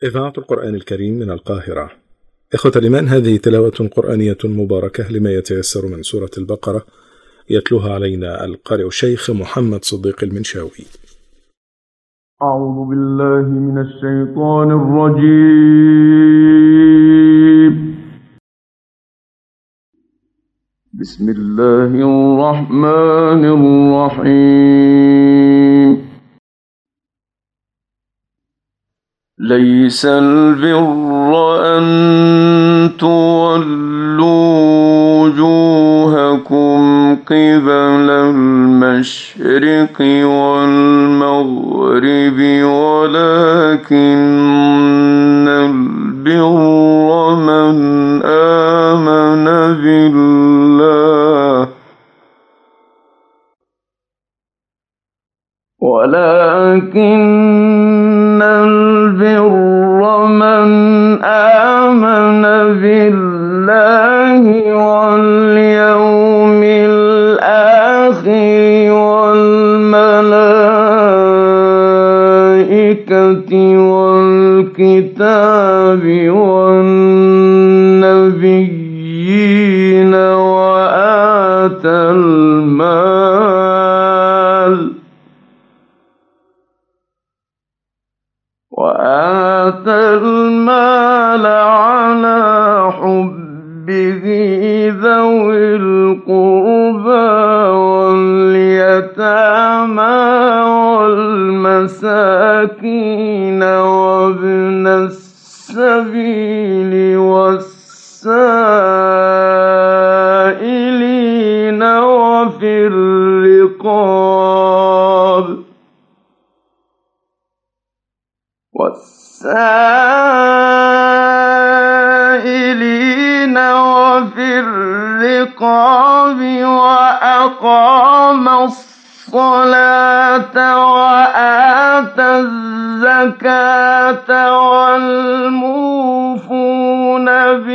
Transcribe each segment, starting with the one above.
إذاعة القرآن الكريم من القاهرة. إخوة الإيمان، هذه تلاوة قرآنية مباركة لما يتيسر من سورة البقرة، يتلوها علينا القارئ الشيخ محمد صديق المنشاوي. أعوذ بالله من الشيطان الرجيم. بسم الله الرحمن الرحيم. ليس البر أن تولوا وجوهكم قبل المشرق والمغرب ولكن البر من آمن بالله واليوم الآخر والملائكة والكتاب والنبيين وآتى المال على حبه ذوي القربى واليتامى والمساكين وابن السبيل والسائلين وفي الرقاب وأقام الصلاة وآتى الزكاة والموفون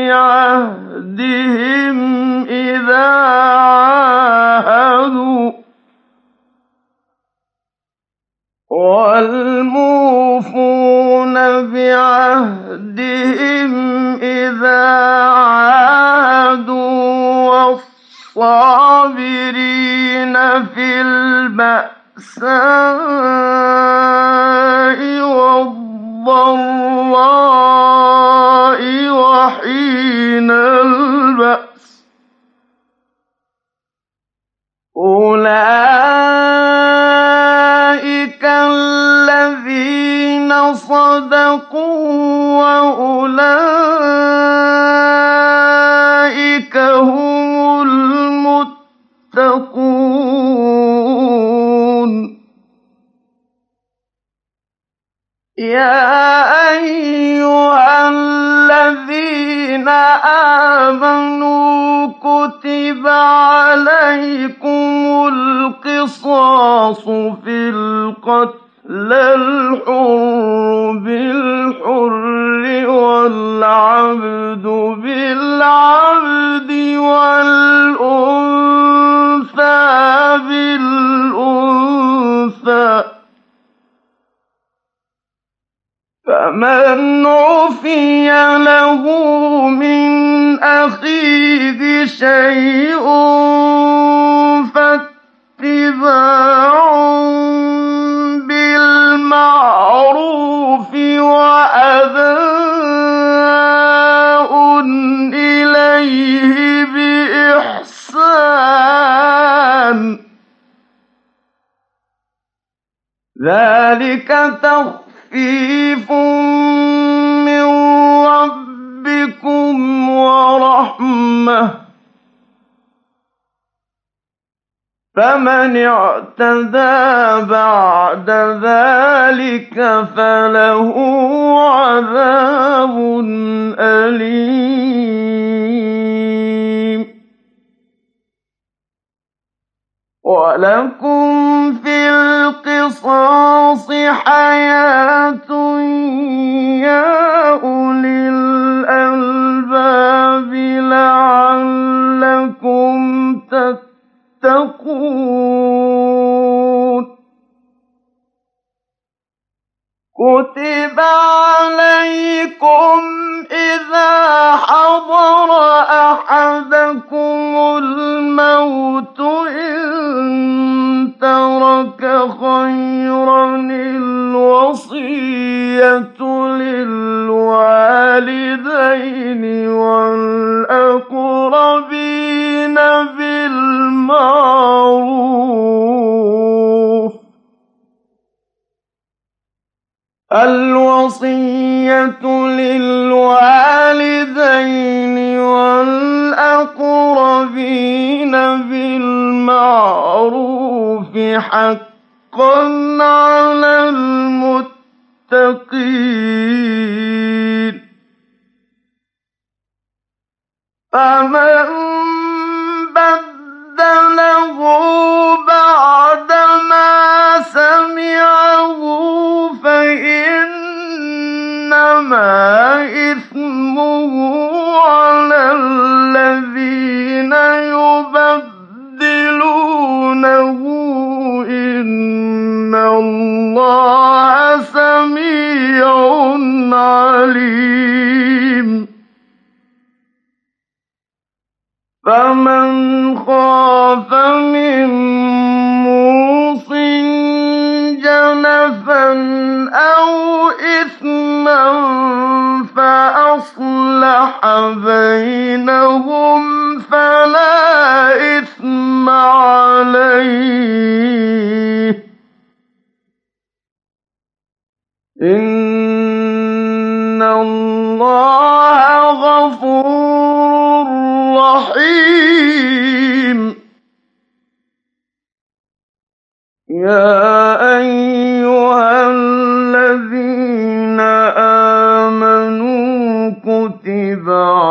بعهدهم إذا عاهدوا والصابرين في البأساء والضراء وحين البأس أولئك الذين صدقوا وأولئك هم المتقون. يا أيها الذين آمنوا كتب عليكم القصاص في القتل، الحر بالحر والعبد بالعبد والأنثى بالأنثى، فمن عفي له من أخيه شيء فاتباع بالمعروف وأداء إليه بإحسان، ذلك تخفيف من ربكم ورحمة، فمن اعتدى بعد ذلك فله عذاب أليم. ولكم في القصاص حياة يا أولي الألباب لعلكم تتقون. كتب عليكم للوالدين والأقربين بالمعروف حقا على المتقين فمن بدله بعدما سمعه فإنما إثمه على الذين يبدلونه إن الله سميع عليم فمن خاف من موصٍ جنفا أو إثما فأصلح بينهم فلا إثم عليه إن الله غفور رحيم يا أيها الذين آمنوا كتب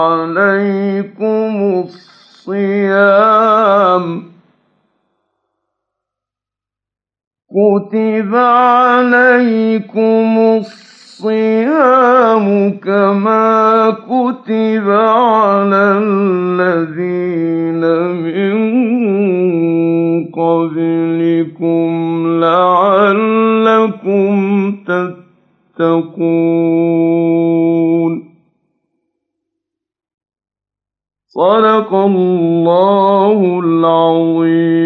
عليكم الصيام كما كتب على الذين من قبلكم لعلكم تتقون صدق الله العظيم